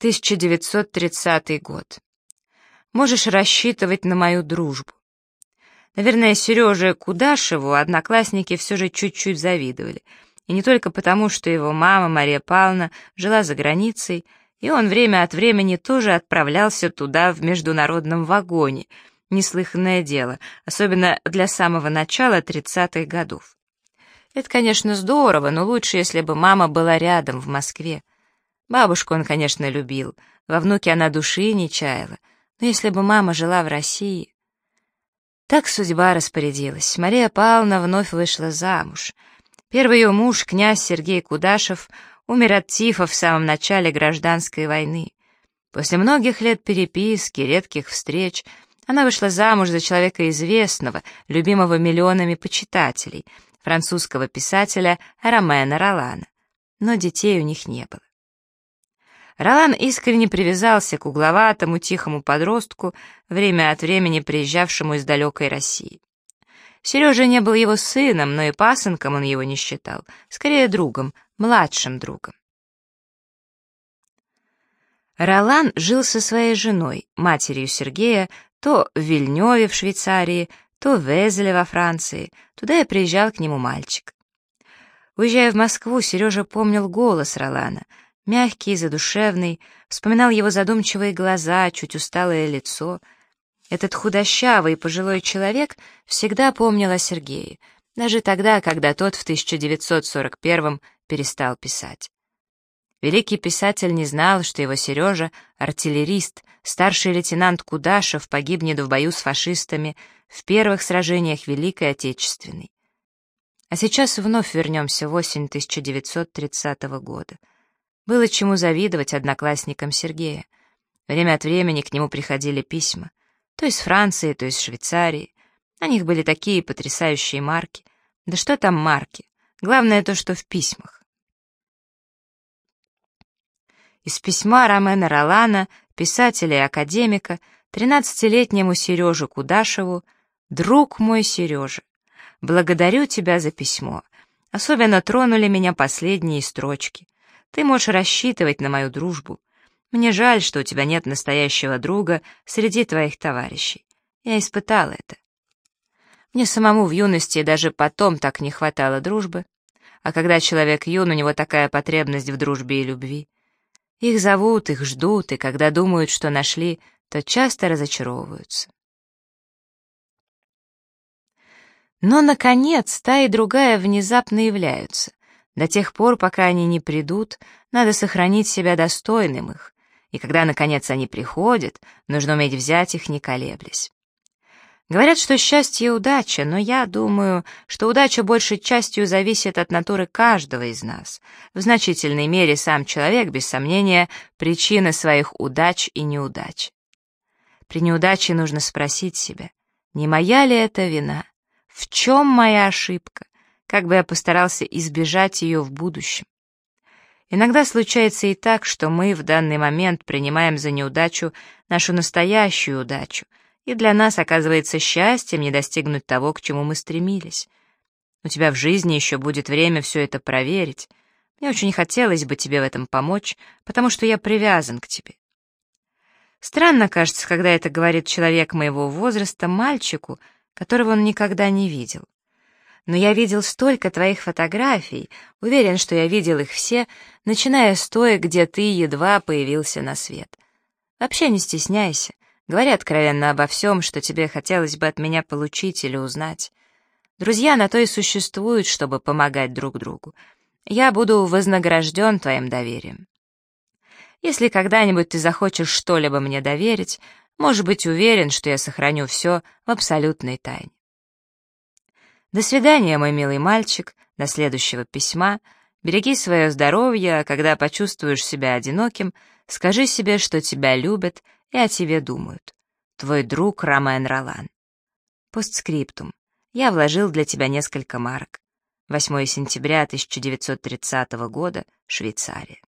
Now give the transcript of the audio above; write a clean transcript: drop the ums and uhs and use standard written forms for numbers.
1930 год. Можешь рассчитывать на мою дружбу. Наверное, Сереже Кудашеву одноклассники все же чуть-чуть завидовали. И не только потому, что его мама, Мария Павловна, жила за границей, и он время от времени тоже отправлялся туда в международном вагоне. Неслыханное дело, особенно для самого начала 30-х годов. Это, конечно, здорово, но лучше, если бы мама была рядом, в Москве. Бабушку он, конечно, любил, во внуке она души не чаяла, но если бы мама жила в России... Так судьба распорядилась. Мария Павловна вновь вышла замуж. Первый ее муж, князь Сергей Кудашев, умер от тифа в самом начале гражданской войны. После многих лет переписки, редких встреч, она вышла замуж за человека известного, любимого миллионами почитателей, французского писателя Ромена Ролана. Но детей у них не было. Ролан искренне привязался к угловатому, тихому подростку, время от времени приезжавшему из далекой России. Сережа не был его сыном, но и пасынком он его не считал, скорее другом, младшим другом. Ролан жил со своей женой, матерью Сергея, то в Вильнёве в Швейцарии, то в Везеле во Франции. Туда и приезжал к нему мальчик. Уезжая в Москву, Сережа помнил голос Ролана, мягкий и задушевный, вспоминал его задумчивые глаза, чуть усталое лицо. Этот худощавый пожилой человек всегда помнил о Сергее, даже тогда, когда тот в 1941-м перестал писать. Великий писатель не знал, что его Сережа — артиллерист, старший лейтенант Кудашев погибнет в бою с фашистами в первых сражениях Великой Отечественной. А сейчас вновь вернемся в осень 1930 года. Было чему завидовать одноклассникам Сергея. Время от времени к нему приходили письма. То из Франции, то из Швейцарии. На них были такие потрясающие марки. Да что там марки? Главное то, что в письмах. Из письма Ромена Ролана, писателя и академика, 13-летнему Сереже Кудашеву: «Друг мой Сережа, благодарю тебя за письмо. Особенно тронули меня последние строчки. Ты можешь рассчитывать на мою дружбу. Мне жаль, что у тебя нет настоящего друга среди твоих товарищей. Я испытал это. Мне самому в юности и даже потом так не хватало дружбы. А когда человек юн, у него такая потребность в дружбе и любви. Их зовут, их ждут, и когда думают, что нашли, то часто разочаровываются. Но, наконец, та и другая внезапно являются. До тех пор, пока они не придут, надо сохранить себя достойным их. И когда, наконец, они приходят, нужно уметь взять их, не колеблясь. Говорят, что счастье — удача, но я думаю, что удача большей частью зависит от натуры каждого из нас. В значительной мере сам человек, без сомнения, причина своих удач и неудач. При неудаче нужно спросить себя, не моя ли это вина? В чем моя ошибка? Как бы я постарался избежать ее в будущем? Иногда случается и так, что мы в данный момент принимаем за неудачу нашу настоящую удачу, и для нас оказывается счастьем не достигнуть того, к чему мы стремились. У тебя в жизни еще будет время все это проверить. Мне очень хотелось бы тебе в этом помочь, потому что я привязан к тебе. Странно, кажется, когда это говорит человек моего возраста мальчику, которого он никогда не видел. Но я видел столько твоих фотографий, уверен, что я видел их все, начиная с той, где ты едва появился на свет. Вообще не стесняйся, говори откровенно обо всем, что тебе хотелось бы от меня получить или узнать. Друзья на то и существуют, чтобы помогать друг другу. Я буду вознагражден твоим доверием. Если когда-нибудь ты захочешь что-либо мне доверить, можешь быть уверен, что я сохраню все в абсолютной тайне. До свидания, мой милый мальчик, до следующего письма. Береги свое здоровье, а когда почувствуешь себя одиноким, скажи себе, что тебя любят и о тебе думают. Твой друг Ромен Ролан. Постскриптум. Я вложил для тебя несколько марок. 8 сентября 1930 года, Швейцария.